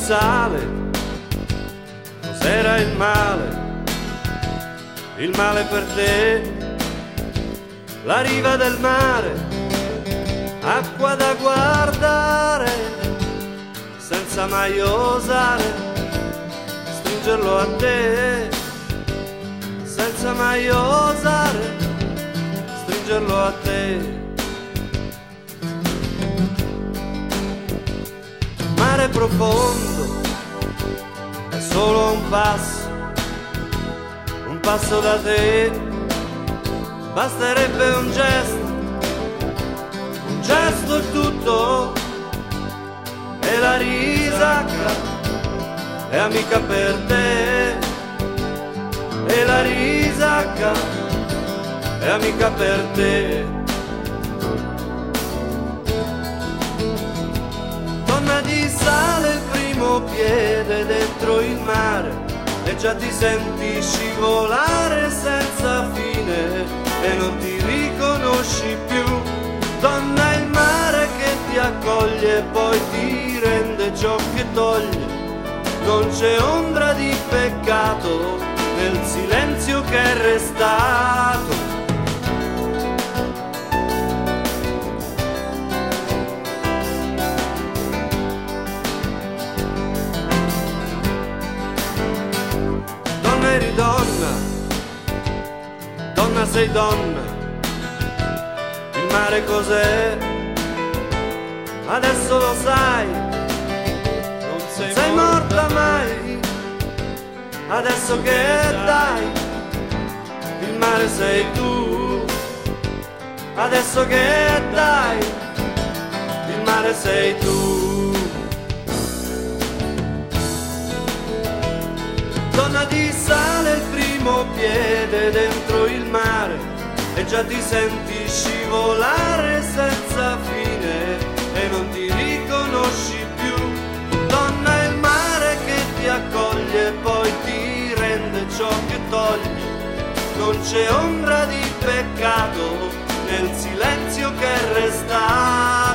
sale, cos'era il male per te, la riva del mare, acqua da guardare, senza mai osare stringerlo a te, senza mai osare stringerlo a te. Mare profondo è solo un passo da te, basterebbe un gesto è tutto, e la risacca è amica per te, e la risacca è amica per te. Donna di sale, il primo piede dentro il mare, e già ti senti scivolare senza fine e non ti riconosci più. Donna, il mare che ti accoglie e poi ti rende ciò che toglie, non c'è ombra di peccato nel silenzio che è restato. Eri donna, donna sei donna, il mare cos'è? Adesso lo sai, non sei morta mai, adesso che dai, il mare sei tu, adesso che dai, il mare sei tu. Donna di sale, il primo piede dentro il mare, e già ti senti scivolare senza fine e non ti riconosci più. Donna, il mare che ti accoglie e poi ti rende ciò che toglie, non c'è ombra di peccato nel silenzio che resta.